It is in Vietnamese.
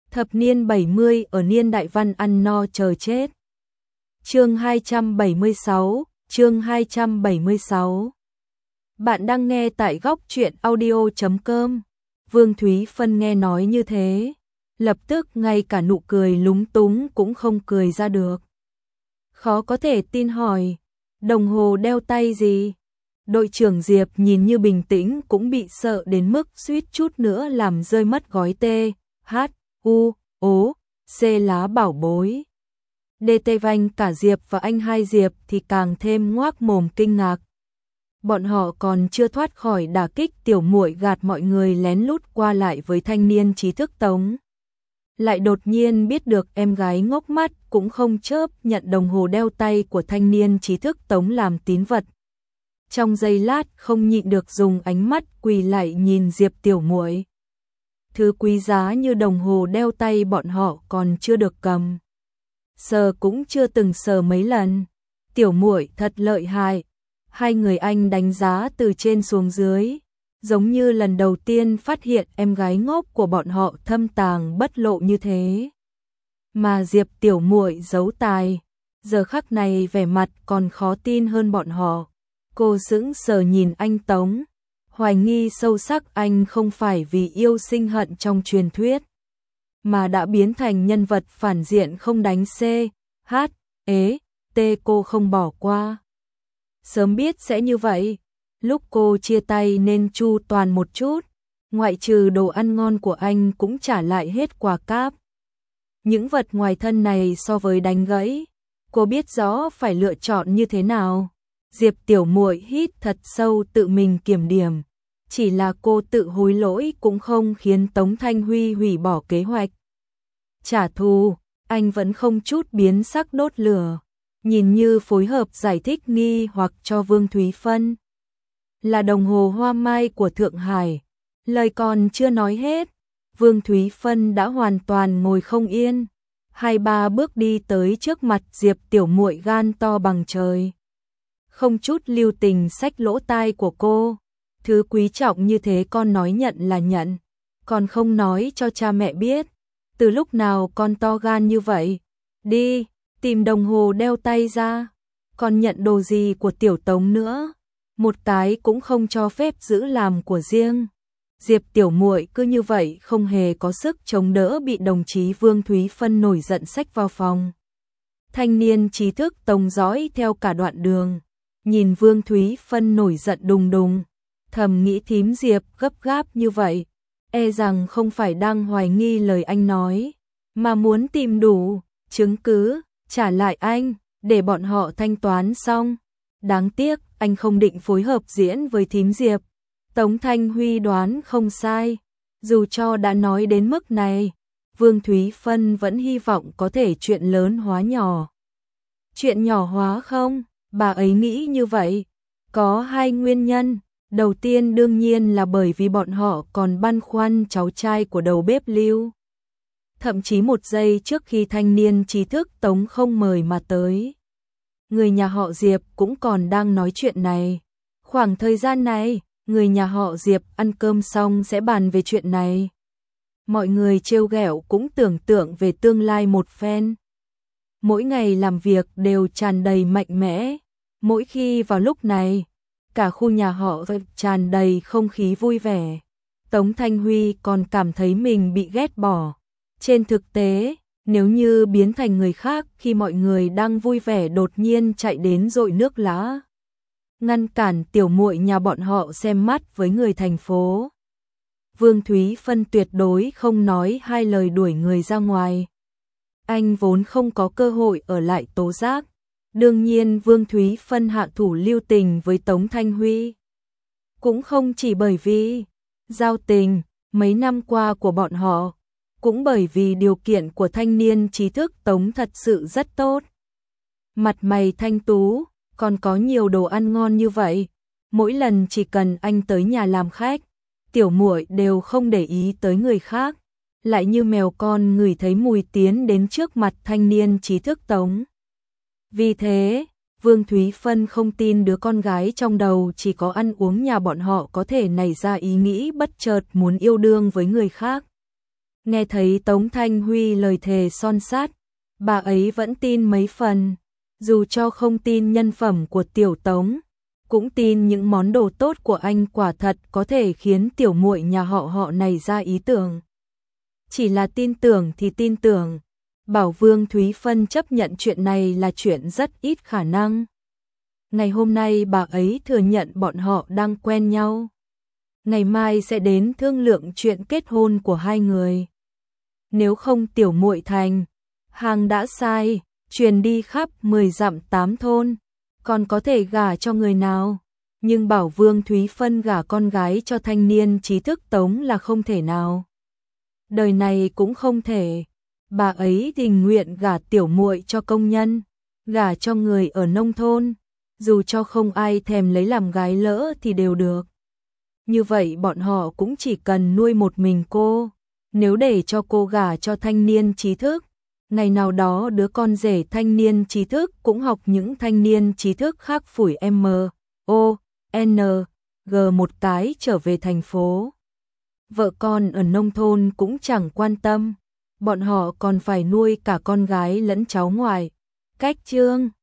Thập niên 70 ở niên đại văn ăn no chờ chết. Chương 276, chương 276. Bạn đang nghe tại góc truyện audio.com. Vương Thúy Phân nghe nói như thế, lập tức ngay cả nụ cười lúng túng cũng không cười ra được. Khó có thể tin hỏi, đồng hồ đeo tay gì? Đội trưởng Diệp nhìn như bình tĩnh cũng bị sợ đến mức suýt chút nữa làm rơi mất gói T, H, U, O, C lá bảo bối. DT Vanh cả Diệp và anh hai Diệp thì càng thêm ngoác mồm kinh ngạc. Bọn họ còn chưa thoát khỏi đả kích tiểu muội gạt mọi người lén lút qua lại với thanh niên trí thức Tống. Lại đột nhiên biết được em gái ngốc mắt cũng không chớp nhận đồng hồ đeo tay của thanh niên trí thức Tống làm tín vật. Trong giây lát không nhịn được dùng ánh mắt quỳ lại nhìn Diệp tiểu muội. Thứ quý giá như đồng hồ đeo tay bọn họ còn chưa được cầm. Sờ cũng chưa từng sờ mấy lần. Tiểu muội thật lợi hại. Hai người anh đánh giá từ trên xuống dưới, giống như lần đầu tiên phát hiện em gái ngốc của bọn họ thâm tàng bất lộ như thế. Mà Diệp tiểu muội giấu tài, giờ khắc này vẻ mặt còn khó tin hơn bọn họ. Cô sững sờ nhìn anh Tống, hoài nghi sâu sắc anh không phải vì yêu sinh hận trong truyền thuyết, mà đã biến thành nhân vật phản diện không đánh C, H, E, T cô không bỏ qua. Sớm biết sẽ như vậy, lúc cô chia tay nên chu toàn một chút, ngoại trừ đồ ăn ngon của anh cũng trả lại hết quà cáp. Những vật ngoài thân này so với đánh gãy, cô biết rõ phải lựa chọn như thế nào. Diệp tiểu muội hít thật sâu tự mình kiểm điểm, chỉ là cô tự hối lỗi cũng không khiến Tống Thanh Huy hủy bỏ kế hoạch trả thù, anh vẫn không chút biến sắc đốt lửa. Nhìn như phối hợp giải thích nghi hoặc cho Vương Thúy Phân. Là đồng hồ hoa mai của Thượng Hải. Lời còn chưa nói hết, Vương Thúy Phân đã hoàn toàn ngồi không yên. 2-3 bước đi tới trước mặt Diệp tiểu muội gan to bằng trời. Không chút lưu tình xách lỗ tai của cô. Thứ quý trọng như thế con nói nhận là nhận. Con không nói cho cha mẹ biết. Từ lúc nào con to gan như vậy? Đi! Tìm đồng hồ đeo tay ra, còn nhận đồ gì của tiểu Tống nữa, một cái cũng không cho phép giữ làm của riêng. Diệp tiểu muội cứ như vậy không hề có sức chống đỡ bị đồng chí Vương Thúy Phân nổi giận xách vào phòng. Thanh niên trí thức Tống dõi theo cả đoạn đường, nhìn Vương Thúy Phân nổi giận đùng đùng, thầm nghĩ thím Diệp gấp gáp như vậy, e rằng không phải đang hoài nghi lời anh nói, mà muốn tìm đủ chứng cứ trả lại anh, để bọn họ thanh toán xong. Đáng tiếc, anh không định phối hợp diễn với thím Diệp. Tống Thanh Huy đoán không sai. Dù cho đã nói đến mức này, Vương Thúy Phân vẫn hy vọng có thể chuyện lớn hóa nhỏ. Chuyện nhỏ hóa không? Bà ấy nghĩ như vậy. Có hai nguyên nhân. Đầu tiên đương nhiên là bởi vì bọn họ còn băn khoăn cháu trai của đầu bếp Lưu. Thậm chí một giây trước khi thanh niên trí thức Tống không mời mà tới, người nhà họ Diệp cũng còn đang nói chuyện này. Khoảng thời gian này, người nhà họ Diệp ăn cơm xong sẽ bàn về chuyện này. Mọi người trêu ghẹo cũng tưởng tượng về tương lai một phen. Mỗi ngày làm việc đều tràn đầy mạnh mẽ. Mỗi khi vào lúc này, cả khu nhà họ tràn đầy không khí vui vẻ. Tống Thanh Huy còn cảm thấy mình bị ghét bỏ. Trên thực tế, nếu như biến thành người khác khi mọi người đang vui vẻ đột nhiên chạy đến dội nước lá, ngăn cản tiểu muội nhà bọn họ xem mắt với người thành phố, Vương Thúy Phân tuyệt đối không nói hai lời đuổi người ra ngoài. Anh vốn không có cơ hội ở lại tố giác. Đương nhiên Vương Thúy Phân hạ thủ lưu tình với Tống Thanh Huy. Cũng không chỉ bởi vì giao tình mấy năm qua của bọn họ, cũng bởi vì điều kiện của thanh niên trí thức Tống thật sự rất tốt. Mặt mày thanh tú, còn có nhiều đồ ăn ngon như vậy. Mỗi lần chỉ cần anh tới nhà làm khách, tiểu muội đều không để ý tới người khác. Lại như mèo con ngửi thấy mùi tiến đến trước mặt thanh niên trí thức Tống. Vì thế, Vương Thúy Phân không tin đứa con gái trong đầu chỉ có ăn uống nhà bọn họ có thể nảy ra ý nghĩ bất chợt muốn yêu đương với người khác. Nghe thấy Tống Thanh Huy lời thề son sắt, bà ấy vẫn tin mấy phần, dù cho không tin nhân phẩm của tiểu Tống, cũng tin những món đồ tốt của anh quả thật có thể khiến tiểu muội nhà họ này ra ý tưởng. Chỉ là tin tưởng thì tin tưởng, bảo Vương Thúy Phân chấp nhận chuyện này là chuyện rất ít khả năng. Ngày hôm nay bà ấy thừa nhận bọn họ đang quen nhau. Ngày mai sẽ đến thương lượng chuyện kết hôn của hai người. Nếu không tiểu muội thành, hàng đã sai, truyền đi khắp 10 dặm 8 thôn, còn có thể gả cho người nào. Nhưng bảo Vương Thúy Phân gả con gái cho thanh niên trí thức Tống là không thể nào. Đời này cũng không thể. Bà ấy tình nguyện gả tiểu muội cho công nhân, gả cho người ở nông thôn, dù cho không ai thèm lấy làm gái lỡ thì đều được. Như vậy bọn họ cũng chỉ cần nuôi một mình cô. Nếu để cho cô gả cho thanh niên trí thức, ngày nào đó đứa con rể thanh niên trí thức cũng học những thanh niên trí thức khác phủi M.O.N.G một cái trở về thành phố. Vợ con ở nông thôn cũng chẳng quan tâm, bọn họ còn phải nuôi cả con gái lẫn cháu ngoại. Cách chương